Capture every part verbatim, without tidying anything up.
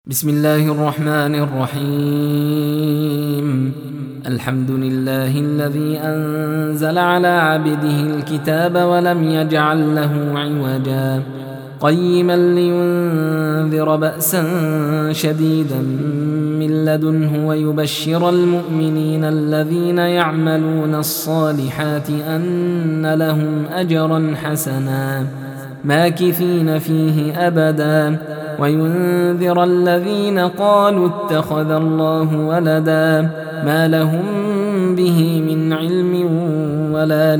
بسم الله الرحمن الرحيم. الحمد لله الذي أنزل على عبده الكتاب ولم يجعل له عوجا قيما لينذر بأسا شديدا من لدنه ويبشر المؤمنين الذين يعملون الصالحات أن لهم أجرا حسنا ماكثين فيه أبدا وينذر الذين قالوا اتخذ الله ولدا ما لهم به من علم ولا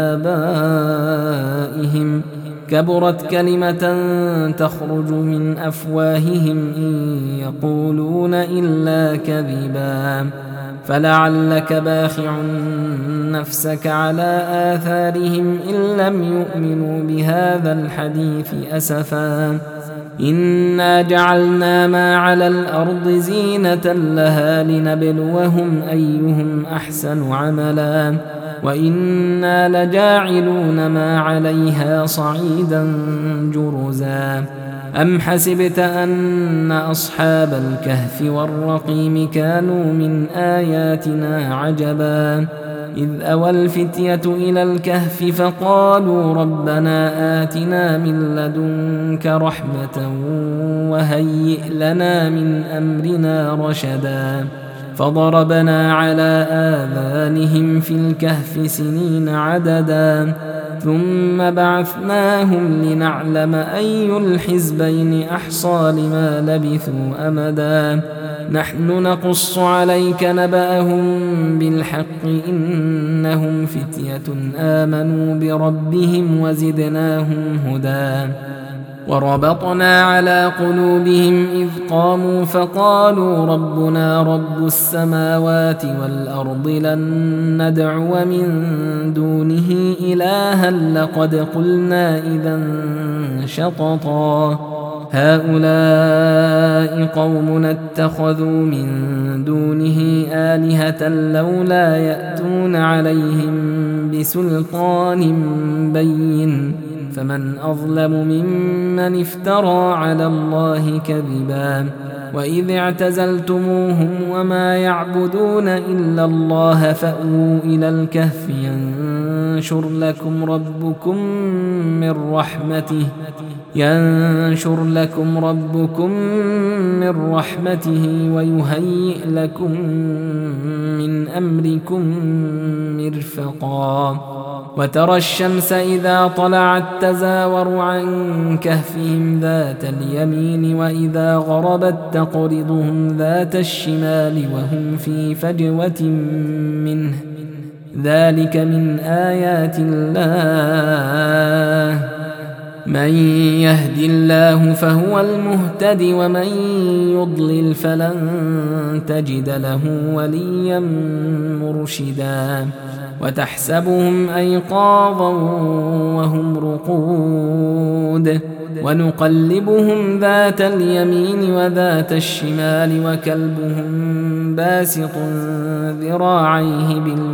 لآبائهم كبرت كلمة تخرج من أفواههم إن يقولون إلا كذبا فلعلك باخع نفسك على آثارهم إن لم يؤمنوا بهذا الحديث أسفا إنا جعلنا ما على الأرض زينة لها لنبلوهم أيهم أحسن عملا وإنا لجاعلون ما عليها صعيدا جرزا أم حسبت أن أصحاب الكهف والرقيم كانوا من آياتنا عجبا إذ أوى الفتية إلى الكهف فقالوا ربنا آتنا من لدنك رحمة وهيئ لنا من أمرنا رشدا فضربنا على آذانهم في الكهف سنين عددا ثم بعثناهم لنعلم أي الحزبين أحصى لما لبثوا أمدا نحن نقص عليك نبأهم بالحق إنهم فتية آمنوا بربهم وزدناهم هدى وربطنا على قلوبهم إذ قاموا فقالوا ربنا رب السماوات والأرض لن ندعو من دونه إلها لقد قلنا إذا شططا هؤلاء قومنا اتخذوا من دونه آلهة لولا يأتون عليهم بسلطان بين فمن أظلم ممن افترى على الله كذبا وإذ اعتزلتموهم وما يعبدون إلا الله فأووا إلى الكهف ينشر لكم ربكم من رحمته ينشر لكم ربكم من رحمته ويهيئ لكم من أمركم مرفقا وترى الشمس إذا طلعت تزاور عن كهفهم ذات اليمين وإذا غربت تقرضهم ذات الشمال وهم في فجوة منه ذلك من آيات الله من يهد الله فهو المهتد ومن يضلل فلن تجد له وليا مرشدا وتحسبهم أيقاظا وهم رقود ونقلبهم ذات اليمين وذات الشمال وكلبهم باسط ذراعيه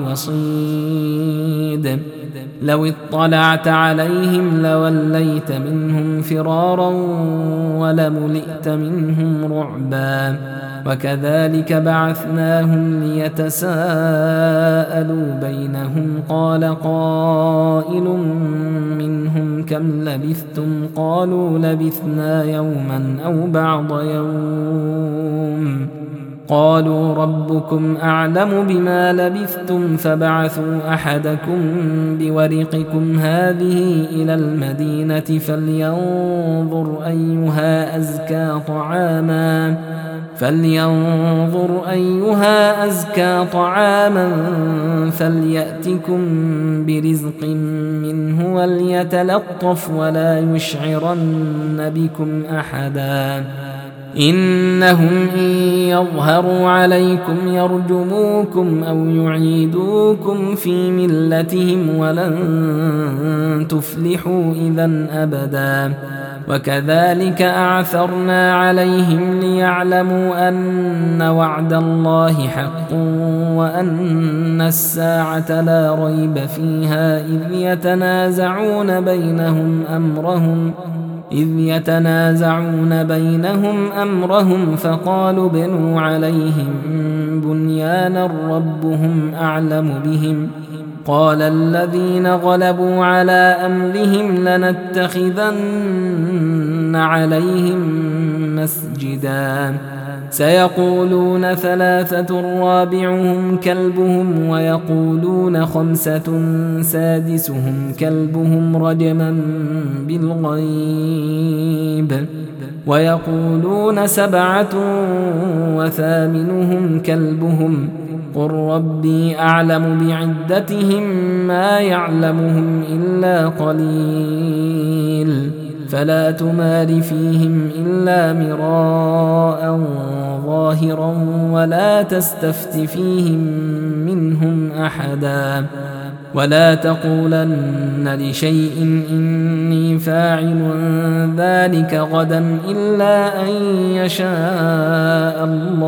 بالوصيد لو اطلعت عليهم لوليت منهم فرارا ولملئت منهم رعبا وكذلك بعثناهم ليتساءلوا بينهم قال قائل منهم كم لبثتم قالوا لبثنا يوما أو بعض يوم قالوا ربكم أعلم بما لبثتم فبعثوا أحدكم بورقكم هذه إلى المدينة فلينظر أيها أزكى طعاما فلينظر أيها أزكى طعاما فليأتكم برزق منه وليتلطف ولا يشعرن بكم أحدا إنهم إن يظهروا عليكم يرجموكم أو يعيدوكم في ملتهم ولن تفلحوا إذا أبدا وكذلك أعثرنا عليهم ليعلموا أن وعد الله حق وأن الساعة لا ريب فيها إذ يتنازعون بينهم أمرهم إذ يتنازعون بينهم أمرهم فقالوا بنوا عليهم بنيانا ربهم أعلم بهم قال الذين غلبوا على أمرهم لنتخذن عليهم مسجدا سيقولون ثلاثة رابعهم كلبهم ويقولون خمسة سادسهم كلبهم رجما بالغيب ويقولون سبعة وثامنهم كلبهم قل ربي أعلم بعدتهم ما يعلمهم إلا قليل فلا تمار فيهم إلا مراء ظاهرا ولا تستفت فيهم منهم أحدا ولا تقولن لشيء إني فاعل ذلك غدا إلا أن يشاء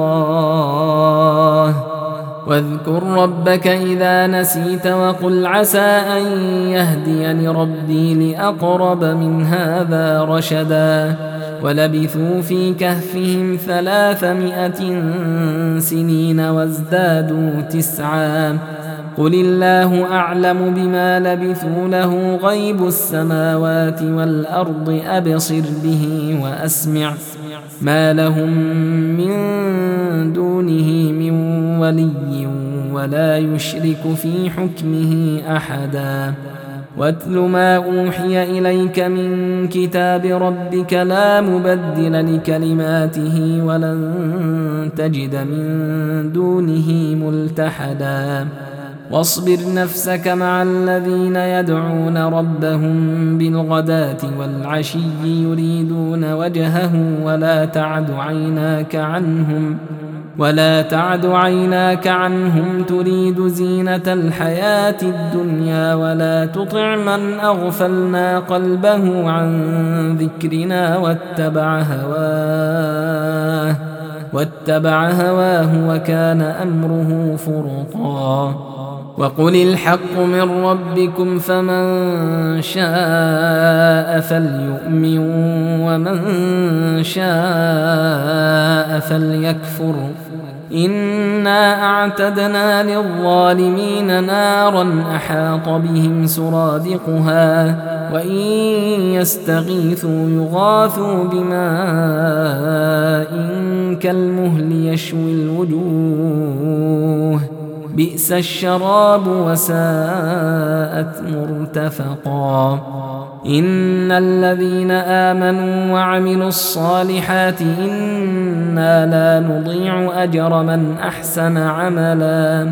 الله واذكر ربك إذا نسيت وقل عسى أن يهديني ربي لأقرب من هذا رشدا ولبثوا في كهفهم ثلاثمائة سنين وازدادوا تسعا قل الله أعلم بما لبثوا له غيب السماوات والأرض أبصر به وأسمع ما لهم من دونه من ولي ولا يشرك في حكمه أحدا واتل ما أوحي إليك من كتاب ربك لا مبدل لكلماته ولن تجد من دونه ملتحدا واصبر نفسك مع الذين يدعون ربهم بالغداة والعشي يريدون وجهه ولا تعد عيناك عنهم ولا تعد عيناك عنهم تريد زينة الحياة الدنيا ولا تطع من أغفلنا قلبه عن ذكرنا واتبع هواه واتبع هواه وكان أمره فرطا وقل الحق من ربكم فمن شاء فليؤمن ومن شاء فليكفر إنا أعتدنا للظالمين نارا أحاط بهم سرادقها وإن يستغيثوا يغاثوا بماء كالمهل يشوي الوجوه بئس الشراب وساءت مرتفقا إن الذين آمنوا وعملوا الصالحات إنا لا نضيع أجر من أحسن عملا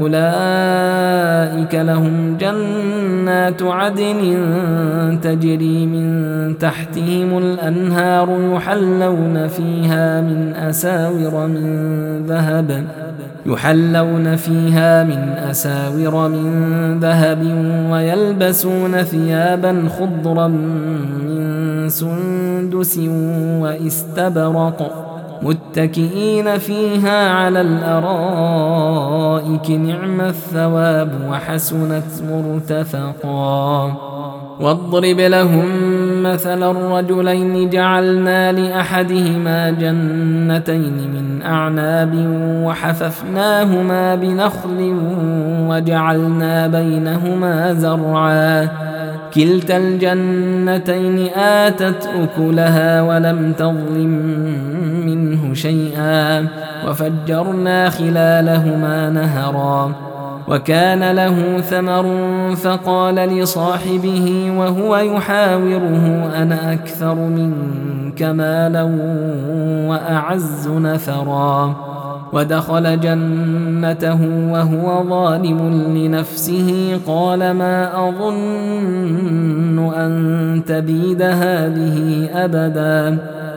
أولئك لهم جنات عدن تجري من تحتهم الأنهار يحلون فيها من أساور من ذهب يحلون فيها من أساور من ذهب ويلبسون ثيابا خضرا من سندس واستبرق متكئين فيها على الأرائك نعم الثواب وحسنت مرتفقا واضرب لهم مثل الرجلين جعلنا لأحدهما جنتين من أعناب وحففناهما بنخل وجعلنا بينهما زرعا كلتا الجنتين آتت أكلها ولم تظلم منه شيئا وفجرنا خلالهما نهرا وكان له ثمر فقال لصاحبه وهو يحاوره أنا أكثر منك مالا وأعز نفرا ودخل جنته وهو ظالم لنفسه قال ما أظن أن تبيد هذه أبدا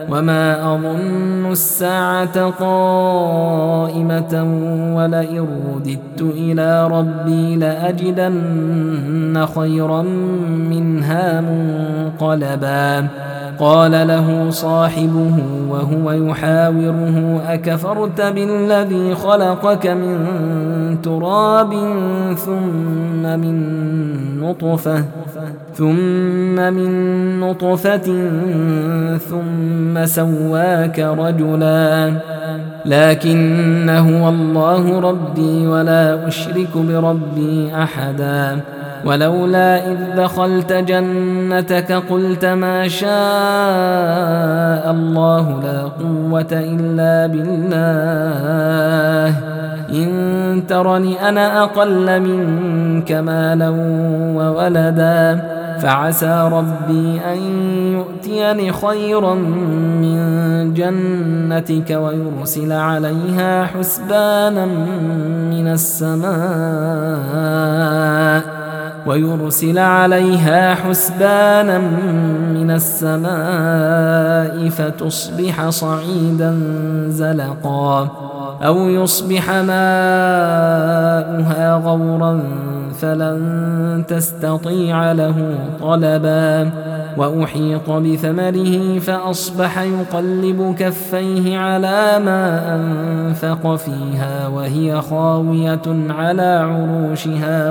وما أظن الساعة قائمة ولئن رددت إلى ربي لأجدن خيرا منها منقلبا قال له صاحبه وهو يحاوره أكفرت بالذي خلقك من تراب ثم من نطفة ثم من نطفة ثم سواك رجلا لكن هو الله ربي ولا أشرك بربي أحدا ولولا إذ دخلت جنتك قلت ما شاء الله لا قوة إلا بالله إن ترني أنا أقل منك مالا وولدا فعسى ربي أن يؤتيني خيرا من جنتك ويرسل عليها حسبانا من السماء ويرسل عليها حسبانا من السماء فتصبح صعيدا زلقا أو يصبح ماؤها غورا فلن تستطيع له طلبا وأحيط بثمره فأصبح يقلب كفيه على ما أنفق فيها وهي خاوية على عروشها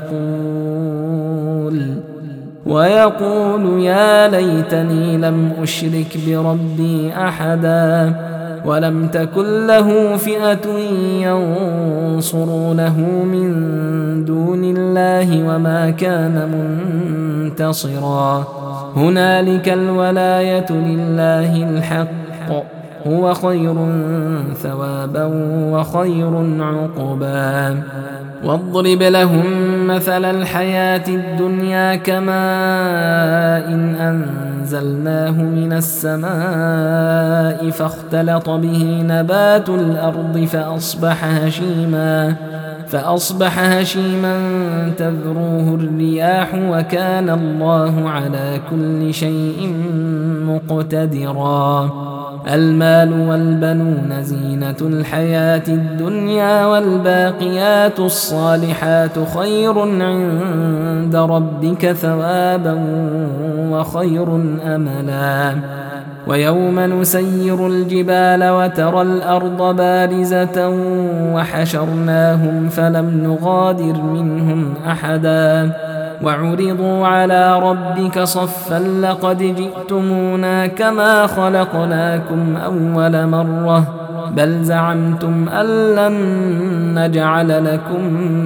ويقول ويقول يا ليتني لم أشرك بربي أحدا ولم تكن له فئة ينصرونه من دون الله وما كان منتصرا هنالك الولاية لله الحق هو خير ثوابا وخير عقبا واضرب لهم مثل الحياة الدنيا كماء إن أنزلناه من السماء فاختلط به نبات الأرض فأصبح هشيما فأصبح هشيما تذروه الرياح وكان الله على كل شيء مقتدرا المال والبنون زينة الحياة الدنيا والباقيات الصالحات خير عند ربك ثوابا وخير أملا ويوم نسير الجبال وترى الأرض بارزة وحشرناهم فلم نغادر منهم أحدا وعرضوا على ربك صفا لقد جئتمونا كما خلقناكم أول مرة بل زعمتم أن لن نجعل لكم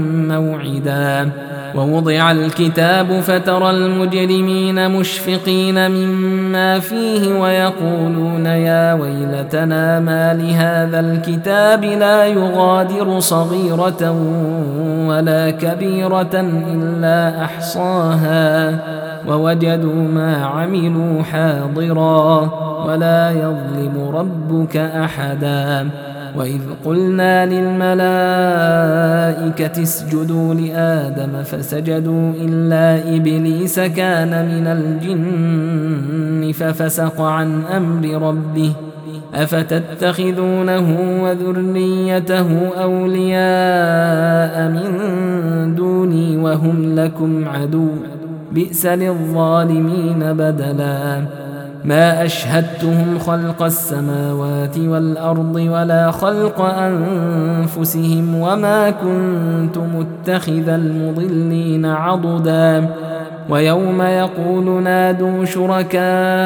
موعدا ووضع الكتاب فترى المجرمين مشفقين مما فيه ويقولون يا ويلتنا ما لهذا الكتاب لا يغادر صغيرة ولا كبيرة إلا أحصاها ووجدوا ما عملوا حاضرا ولا يظلم ربك أحدا وإذ قلنا للملائكة اسجدوا لآدم فسجدوا إلا إبليس كان من الجن ففسق عن أمر ربه أفتتخذونه وذريته أولياء من دوني وهم لكم عدو بئس للظالمين بدلا ما أشهدتهم خلق السماوات والأرض ولا خلق أنفسهم وما كنت متخذ المضلين عضدا ويوم يقول نادوا شركائي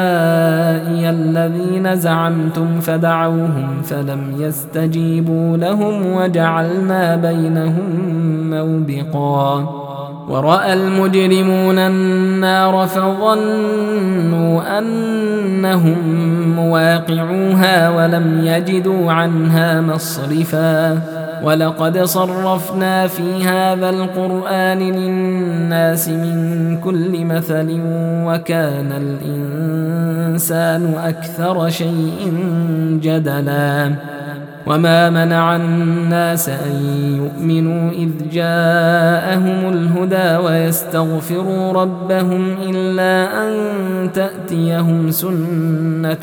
الذين زعمتم فدعوهم فلم يستجيبوا لهم وجعلنا بينهم موبقا ورأى المجرمون النار فظنوا أنهم مواقعوها ولم يجدوا عنها مصرفا ولقد صرفنا في هذا القرآن للناس من كل مثل وكان الإنسان أكثر شيء جدلا وما منع الناس أن يؤمنوا إذ جاءهم الهدى ويستغفروا ربهم إلا أن تأتيهم سنة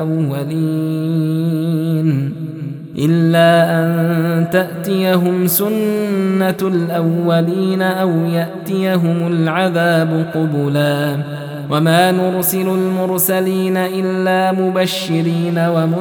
الأولين إلا أن تأتيهم سنة الأولين أو يأتيهم العذاب قبلا وما نرسل المرسلين إلا مبشرين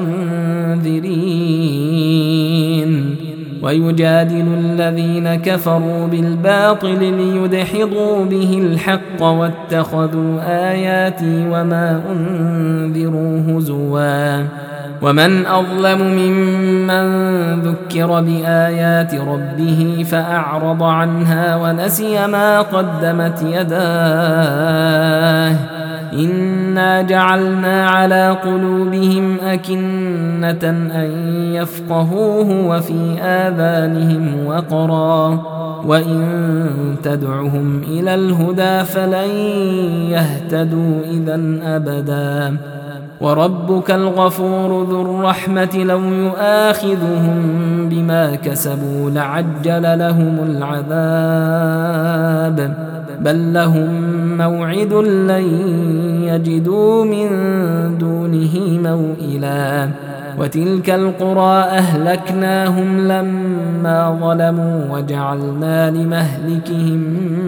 ومنذرين ويجادل الذين كفروا بالباطل ليدحضوا به الحق واتخذوا آياتي وما أنذروا هزوا ومن أظلم ممن ذكر بآيات ربه فأعرض عنها ونسي ما قدمت يداه إنا جعلنا على قلوبهم أكنة أن يفقهوه وفي آذانهم وقرا وإن تدعهم إلى الهدى فلن يهتدوا إذا أبدا وربك الغفور ذو الرحمة لو يؤاخذهم بما كسبوا لعجل لهم العذاب بل لهم موعد لن يجدوا من دونه موئلا وتلك القرى أهلكناهم لما ظلموا وجعلنا لمهلكهم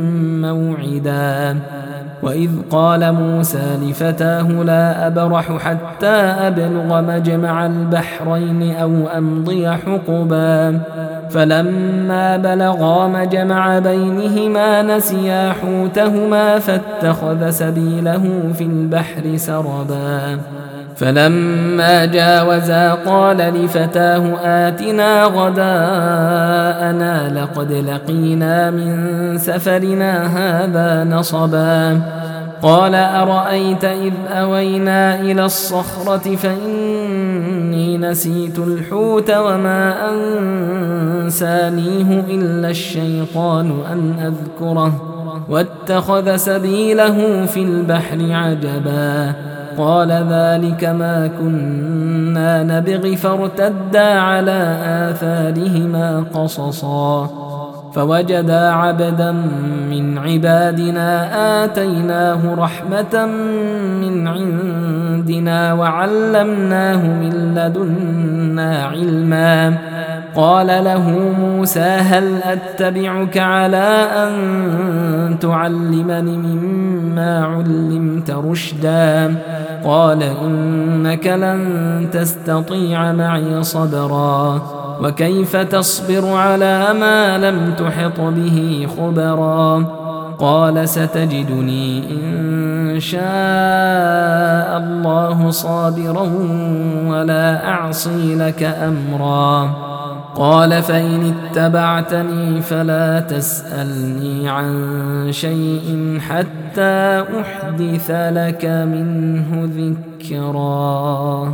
موعدا وإذ قال موسى لفتاه لا أبرح حتى أبلغ مجمع البحرين أو أمضي حقبا فلما بلغا مجمع بينهما نسيا حوتهما فاتخذ سبيله في البحر سربا فلما جاوزا قال لفتاه آتنا غداءنا لقد لقينا من سفرنا هذا نصبا قال أرأيت إذ أوينا إلى الصخرة فإني نسيت الحوت وما أنسانيه إلا الشيطان أن أذكره واتخذ سبيله في البحر عجبا قال ذلك ما كنا نبغي فارتدا على آثارهما قصصا فوجدا عبدا من عبادنا آتيناه رحمة من عندنا وعلمناه من لدنا علما قال له موسى هل أتبعك على أن تعلمني مما علمت رشدا قال إنك لن تستطيع معي صبرا وكيف تصبر على ما لم تحط به خبرا قال ستجدني إن شاء الله صابرا ولا أعصي لك أمرا قال فإن اتبعتني فلا تسألني عن شيء حتى أحدث لك منه ذكرا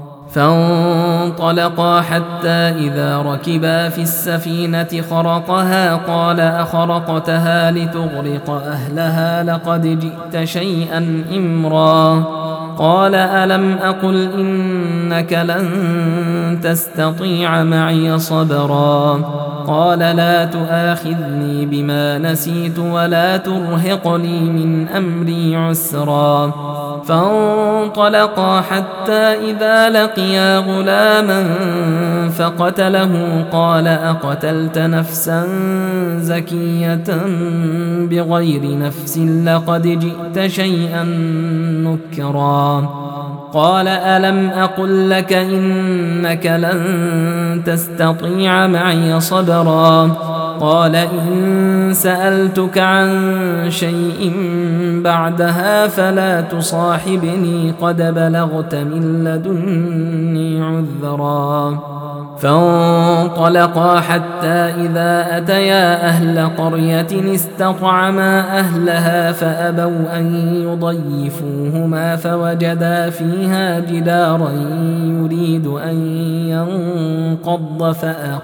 فانطلقا حتى إذا ركبا في السفينة خرقها قال أخرقتها لتغرق أهلها لقد جئت شيئا إمرا قال ألم أقل إنك لن تستطيع معي صبرا قال لا تؤاخذني بما نسيت ولا ترهقني من أمري عسرا فانطلقا حتى إذا لقيا غلاما فقتله قال أقتلت نفسا زكية بغير نفس لقد جئت شيئا نكرا قال ألم أقل لك إنك لن تستطيع معي صبرا قال إن سألتك عن شيء بعدها فلا تصاحبني قد بلغت من لدني عذرا فانطلقا حتى إذا أتيا أهل قرية استطعما أهلها فأبوا أن يضيفوهما فوجدا فيها جدارا يريد أن ينقض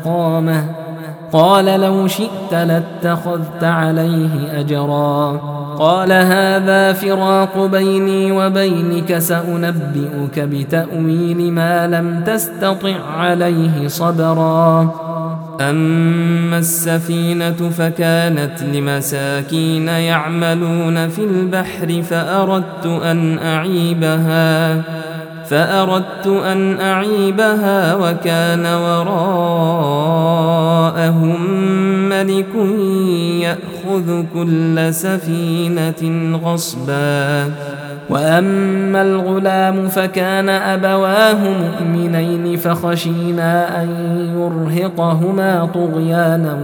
فأقامه قال لو شئت لاتخذت عليه أجرا قال هذا فراق بيني وبينك سأنبئك بتأويل ما لم تستطع عليه صبرا أما السفينة فكانت لمساكين يعملون في البحر فأردت أن أعيبها فأردت أن أعيبها وكان وراءهم ملك يأخذ كل سفينة غصبا وأما الغلام فكان أبواه مؤمنين فخشينا أن يرهقهما طغيانا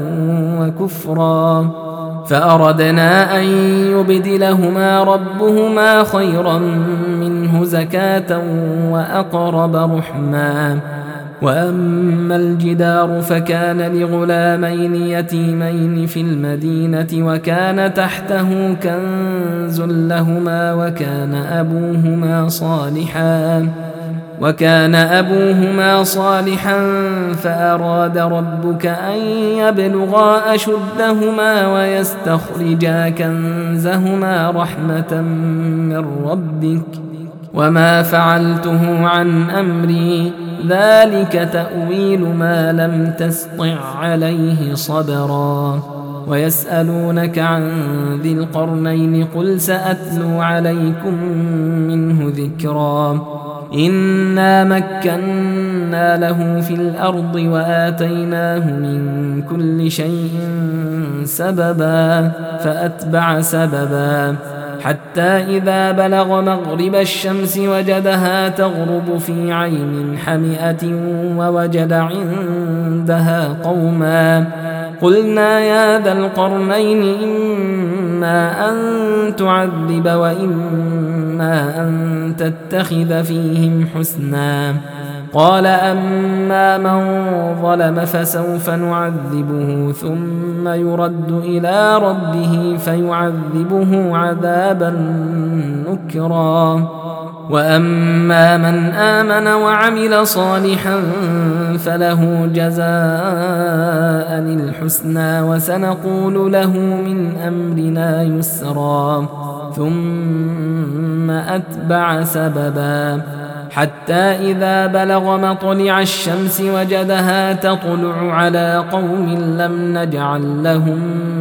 وكفرا فأردنا أن يبدلهما ربهما خيرا منه زكاة وأقرب رحما وأما الجدار فكان لغلامين يتيمين في المدينة وكان تحته كنز لهما وكان أبوهما صالحا وكان أبوهما صالحا فأراد ربك أن يبلغا أشدهما ويستخرجا كنزهما رحمة من ربك وما فعلته عن أمري ذلك تأويل ما لم تسطع عليه صبرا ويسألونك عن ذي القرنين قل سأتلو عليكم منه ذكرا إنا مكنا له في الأرض وآتيناه من كل شيء سببا فأتبع سببا حتى إذا بلغ مغرب الشمس وجدها تغرب في عين حمئة ووجد عندها قوما قلنا يا ذا القرنين إما أن تعذب وإما أن تتخذ فيهم حسنا قال أما من ظلم فسوف نعذبه ثم يرد إلى ربه فيعذبه عذابا نكرا وأما من آمن وعمل صالحا فله جزاء الحسنى وسنقول له من أمرنا يسرا ثم أتبع سببا حتى إذا بلغ مطلع الشمس وجدها تطلع على قوم لم نجعل لهم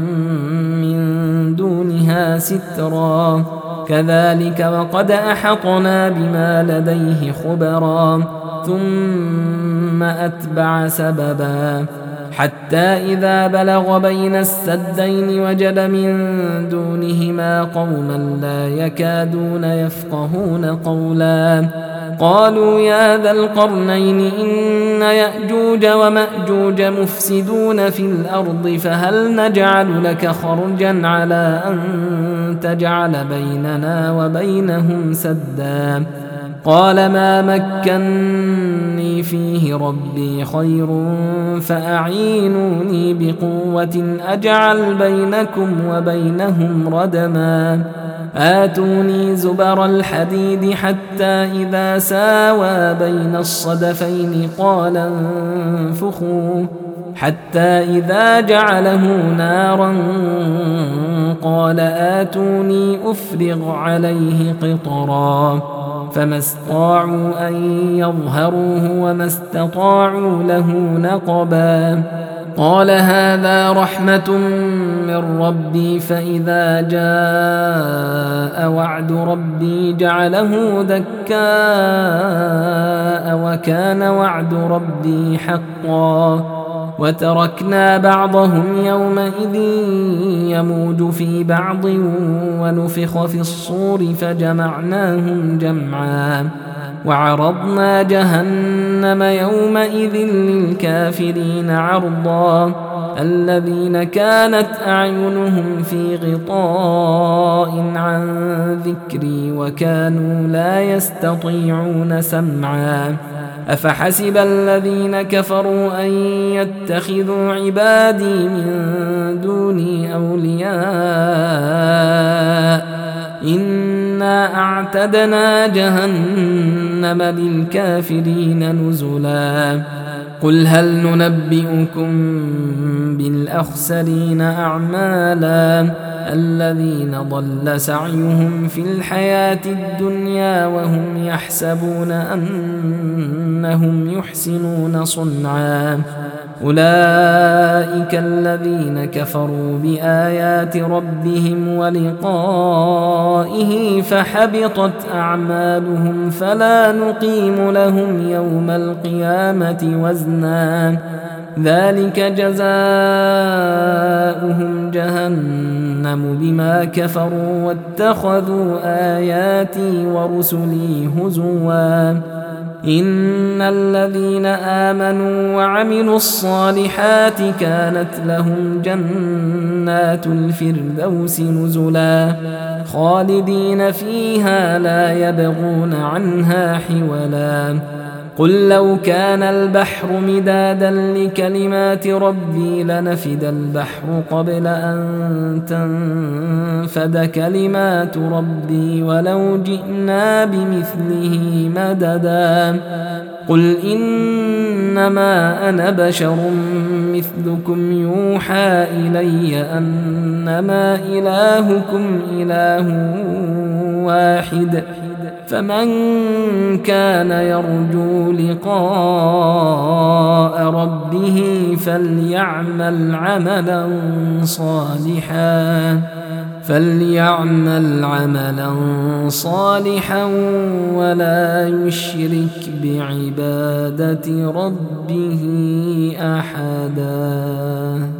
من دونها سترا كذلك وقد أحطنا بما لديه خبرا ثم أتبع سببا حتى إذا بلغ بين السدين وجد من دونهما قوما لا يكادون يفقهون قولا قالوا يا ذا القرنين إن يأجوج ومأجوج مفسدون في الأرض فهل نجعل لك خرجا على أن تجعل بيننا وبينهم سدا قال ما مكني فيه ربي خير فأعينوني بقوة أجعل بينكم وبينهم ردما آتوني زبر الحديد حتى إذا ساوى بين الصدفين قال انفخوا حتى إذا جعله نارا قال آتوني أفرغ عليه قطرا فما استطاعوا أن يظهروه وما استطاعوا له نقبا قال هذا رحمة من ربي فإذا جاء وعد ربي جعله دكاء وكان وعد ربي حقا وتركنا بعضهم يومئذ يموج في بعض ونفخ في الصور فجمعناهم جمعا وعرضنا جهنم يومئذ للكافرين عرضا الذين كانت أعينهم في غطاء عن ذكري وكانوا لا يستطيعون سمعا أفحسب الذين كفروا أن يتخذوا عبادي من دوني أولياء إنا أعتدنا جهنم للكافرين نزلا قل هل ننبئكم بالأخسرين أعمالا الذين ضل سعيهم في الحياة الدنيا وهم يحسبون أنهم يحسنون صنعا أولئك الذين كفروا بآيات ربهم ولقائه فحبطت أعمالهم فلا نقيم لهم يوم القيامة وزنا ذلك جزاؤهم جهنم بما كفروا واتخذوا آياتي ورسلي هزوا إن الذين آمنوا وعملوا الصالحات كانت لهم جنات الفردوس نزلا خالدين فيها لا يبغون عنها حولا قل لو كان البحر مدادا لكلمات ربي لنفد البحر قبل أن تنفد كلمات ربي ولو جئنا بمثله مددا قل إنما أنا بشر مثلكم يوحى إلي أنما إلهكم إله واحد فمن كان يرجو لقاء ربه فليعمل عملا صالحا فليعمل عملا صالحا ولا يشرك بعبادة ربه أحدا.